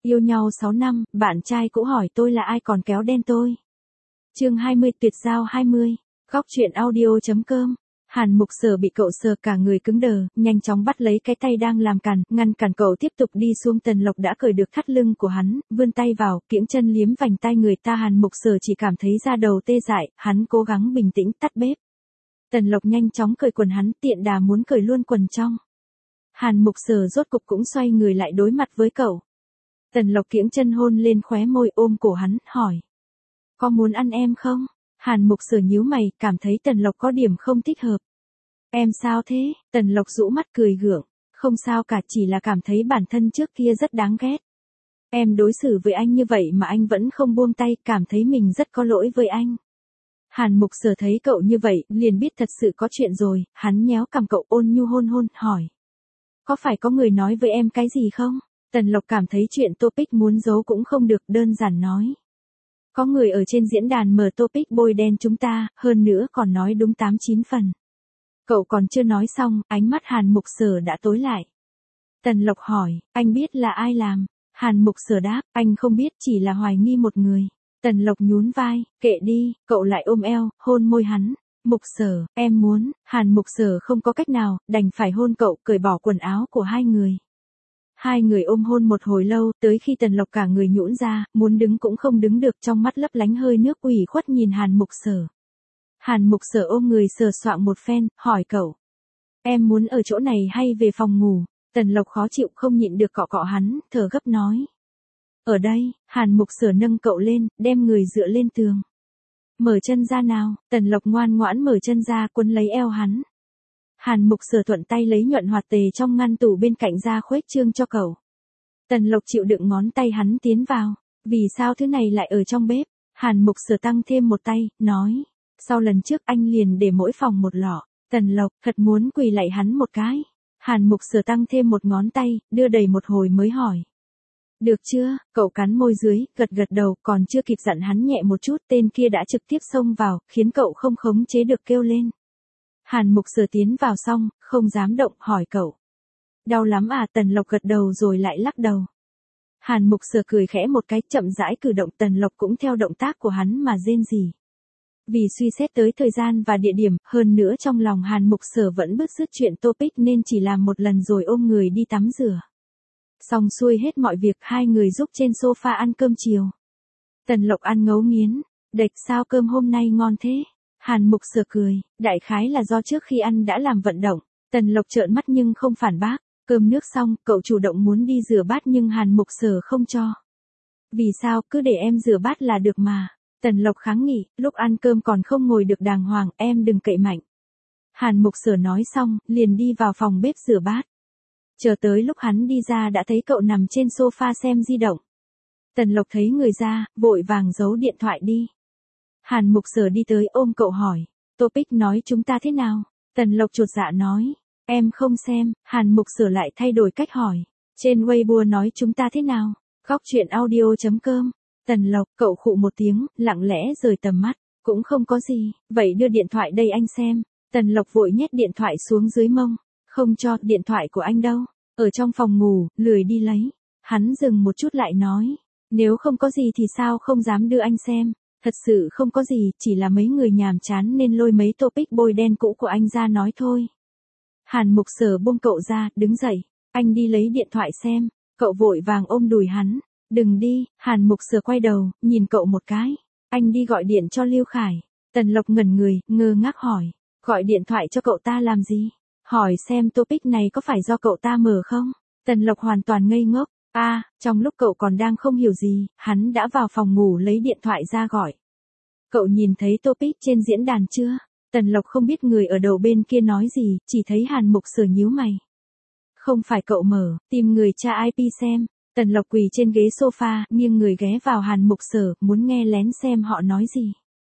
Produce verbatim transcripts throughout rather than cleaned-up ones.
Yêu nhau sáu năm, bạn trai cũ hỏi tôi là ai còn kéo đen tôi. Chương hai mươi tuyệt giao hai mươi. Góc truyện audio.com. Hàn Mục Sở bị cậu sờ cả người cứng đờ, nhanh chóng bắt lấy cái tay đang làm cản, ngăn cản cậu tiếp tục đi xuống. Tần Lộc đã cởi được thắt lưng của hắn, vươn tay vào, kiễng chân liếm vành tay người ta. Hàn Mục Sở chỉ cảm thấy da đầu tê dại, hắn cố gắng bình tĩnh tắt bếp. Tần Lộc nhanh chóng cởi quần hắn, tiện đà muốn cởi luôn quần trong. Hàn Mục Sở rốt cục cũng xoay người lại đối mặt với cậu. Tần Lộc kiễng chân hôn lên khóe môi, ôm cổ hắn, hỏi. Có muốn ăn em không? Hàn Mục Sở nhíu mày, cảm thấy Tần Lộc có điểm không thích hợp. Em sao thế? Tần Lộc rũ mắt cười gượng. Không sao cả, chỉ là cảm thấy bản thân trước kia rất đáng ghét. Em đối xử với anh như vậy mà anh vẫn không buông tay, cảm thấy mình rất có lỗi với anh. Hàn Mục Sở thấy cậu như vậy, liền biết thật sự có chuyện rồi, hắn nhéo cằm cậu, ôn nhu hôn hôn, hỏi. Có phải có người nói với em cái gì không? Tần Lộc cảm thấy chuyện topic muốn giấu cũng không được, đơn giản nói. Có người ở trên diễn đàn mở topic bôi đen chúng ta, hơn nữa còn nói đúng tám chín phần. Cậu còn chưa nói xong, ánh mắt Hàn Mục Sở đã tối lại. Tần Lộc hỏi, anh biết là ai làm? Hàn Mục Sở đáp, anh không biết, chỉ là hoài nghi một người. Tần Lộc nhún vai, kệ đi, cậu lại ôm eo, hôn môi hắn. Mục Sở, em muốn. Hàn Mục Sở không có cách nào, đành phải hôn cậu, cởi bỏ quần áo của hai người. Hai người ôm hôn một hồi lâu, tới khi Tần Lộc cả người nhũn ra, muốn đứng cũng không đứng được, trong mắt lấp lánh hơi nước, ủy khuất nhìn Hàn Mục Sở. Hàn Mục Sở ôm người sờ soạng một phen, hỏi cậu. Em muốn ở chỗ này hay về phòng ngủ? Tần Lộc khó chịu không nhịn được cọ cọ hắn, thở gấp nói. Ở đây. Hàn Mục Sở nâng cậu lên, đem người dựa lên tường. Mở chân ra nào. Tần Lộc ngoan ngoãn mở chân ra, quấn lấy eo hắn. Hàn Mục Sở thuận tay lấy nhuận hoạt tề trong ngăn tủ bên cạnh ra khuếch trương cho cậu. Tần Lộc chịu đựng ngón tay hắn tiến vào. Vì sao thứ này lại ở trong bếp? Hàn Mục Sở tăng thêm một tay, nói. Sau lần trước anh liền để mỗi phòng một lọ. Tần Lộc thật muốn quỳ lạy hắn một cái. Hàn Mục Sở tăng thêm một ngón tay, đưa đầy một hồi mới hỏi. Được chưa? Cậu cắn môi dưới, gật gật đầu, còn chưa kịp dặn hắn nhẹ một chút, tên kia đã trực tiếp xông vào, khiến cậu không khống chế được kêu lên. Hàn Mục Sở tiến vào xong, không dám động, hỏi cậu. Đau lắm à? Tần Lộc gật đầu rồi lại lắc đầu. Hàn Mục Sở cười khẽ một cái, chậm rãi cử động. Tần Lộc cũng theo động tác của hắn mà rên rỉ. Vì suy xét tới thời gian và địa điểm, hơn nữa trong lòng Hàn Mục Sở vẫn bứt rứt chuyện topic nên chỉ làm một lần rồi ôm người đi tắm rửa. Xong xuôi hết mọi việc, hai người giúp trên sofa ăn cơm chiều. Tần Lộc ăn ngấu nghiến. Đệch, sao cơm hôm nay ngon thế? Hàn Mục Sở cười, đại khái là do trước khi ăn đã làm vận động. Tần Lộc trợn mắt nhưng không phản bác. Cơm nước xong, cậu chủ động muốn đi rửa bát nhưng Hàn Mục Sở không cho. Vì sao? Cứ để em rửa bát là được mà. Tần Lộc kháng nghị, lúc ăn cơm còn không ngồi được đàng hoàng, em đừng cậy mạnh. Hàn Mục Sở nói xong, liền đi vào phòng bếp rửa bát. Chờ tới lúc hắn đi ra đã thấy cậu nằm trên sofa xem di động. Tần Lộc thấy người ra, vội vàng giấu điện thoại đi. Hàn Mục Sở đi tới ôm cậu hỏi, topic nói chúng ta thế nào? Tần Lộc chột dạ nói, em không xem. Hàn Mục Sở lại thay đổi cách hỏi, trên Weibo nói chúng ta thế nào? Góc truyện audio.com. Tần Lộc, cậu khụ một tiếng, lặng lẽ rời tầm mắt, cũng không có gì, vậy đưa điện thoại đây anh xem. Tần Lộc vội nhét điện thoại xuống dưới mông, không cho. Điện thoại của anh đâu? Ở trong phòng ngủ, lười đi lấy. Hắn dừng một chút lại nói, nếu không có gì thì sao không dám đưa anh xem. Thật sự không có gì, chỉ là mấy người nhàm chán nên lôi mấy topic bôi đen cũ của anh ra nói thôi. Hàn Mục Sở buông cậu ra, đứng dậy, anh đi lấy điện thoại xem. Cậu vội vàng ôm đùi hắn. Đừng đi. Hàn Mục Sở quay đầu, nhìn cậu một cái. Anh đi gọi điện cho Lưu Khải. Tần Lộc ngẩn người, ngơ ngác hỏi. Gọi điện thoại cho cậu ta làm gì? Hỏi xem topic này có phải do cậu ta mở không? Tần Lộc hoàn toàn ngây ngốc. A, à, trong lúc cậu còn đang không hiểu gì, hắn đã vào phòng ngủ lấy điện thoại ra gọi. Cậu nhìn thấy topic trên diễn đàn chưa? Tần Lộc không biết người ở đầu bên kia nói gì, chỉ thấy Hàn Mục Sở nhíu mày. Không phải cậu mở, tìm người tra i pê xem. Tần Lộc quỳ trên ghế sofa, nghiêng người ghé vào Hàn Mục Sở, muốn nghe lén xem họ nói gì.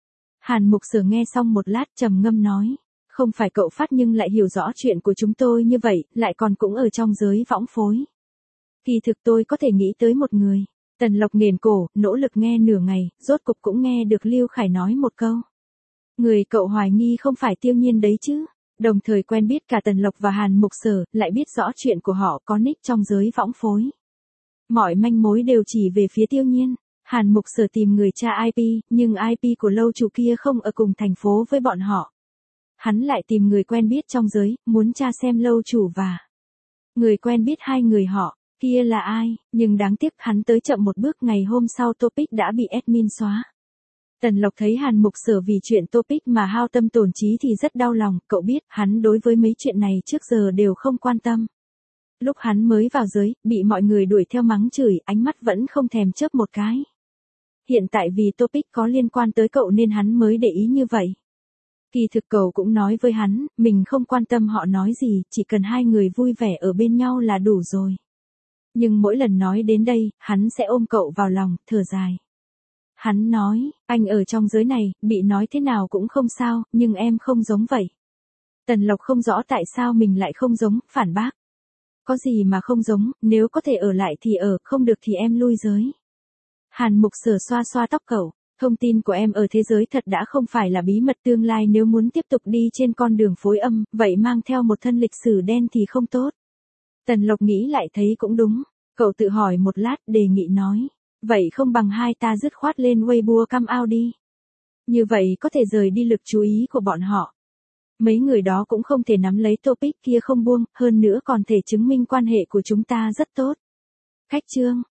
Hàn Mục Sở nghe xong một lát trầm ngâm nói. Không phải cậu phát nhưng lại hiểu rõ chuyện của chúng tôi như vậy, lại còn cũng ở trong giới võng phối. Kỳ thực tôi có thể nghĩ tới một người. Tần Lộc nghển cổ, nỗ lực nghe nửa ngày, rốt cục cũng nghe được Lưu Khải nói một câu. Người cậu hoài nghi không phải Tiêu Nhiên đấy chứ? Đồng thời quen biết cả Tần Lộc và Hàn Mục Sở, lại biết rõ chuyện của họ có nick trong giới võng phối. Mọi manh mối đều chỉ về phía Tiêu Nhiên. Hàn Mục Sở tìm người tra i pê, nhưng i pê của lâu chủ kia không ở cùng thành phố với bọn họ. Hắn lại tìm người quen biết trong giới, muốn tra xem lâu chủ và người quen biết hai người họ kia là ai, nhưng đáng tiếc hắn tới chậm một bước, ngày hôm sau topic đã bị admin xóa. Tần Lộc thấy Hàn Mục Sở vì chuyện topic mà hao tâm tổn trí thì rất đau lòng, cậu biết, hắn đối với mấy chuyện này trước giờ đều không quan tâm. Lúc hắn mới vào giới, bị mọi người đuổi theo mắng chửi, ánh mắt vẫn không thèm chớp một cái. Hiện tại vì topic có liên quan tới cậu nên hắn mới để ý như vậy. Kỳ thực cậu cũng nói với hắn, mình không quan tâm họ nói gì, chỉ cần hai người vui vẻ ở bên nhau là đủ rồi. Nhưng mỗi lần nói đến đây, hắn sẽ ôm cậu vào lòng, thở dài. Hắn nói, anh ở trong giới này, bị nói thế nào cũng không sao, nhưng em không giống vậy. Tần Lộc không rõ tại sao mình lại không giống, phản bác. Có gì mà không giống, nếu có thể ở lại thì ở, không được thì em lui giới. Hàn Mục Sở xoa xoa tóc cậu, thông tin của em ở thế giới thật đã không phải là bí mật, tương lai nếu muốn tiếp tục đi trên con đường phối âm, vậy mang theo một thân lịch sử đen thì không tốt. Tần Lộc nghĩ lại thấy cũng đúng, cậu tự hỏi một lát, đề nghị nói, vậy không bằng hai ta dứt khoát lên Weibo come out đi. Như vậy có thể rời đi lực chú ý của bọn họ. Mấy người đó cũng không thể nắm lấy topic kia không buông, hơn nữa còn thể chứng minh quan hệ của chúng ta rất tốt. Khách trương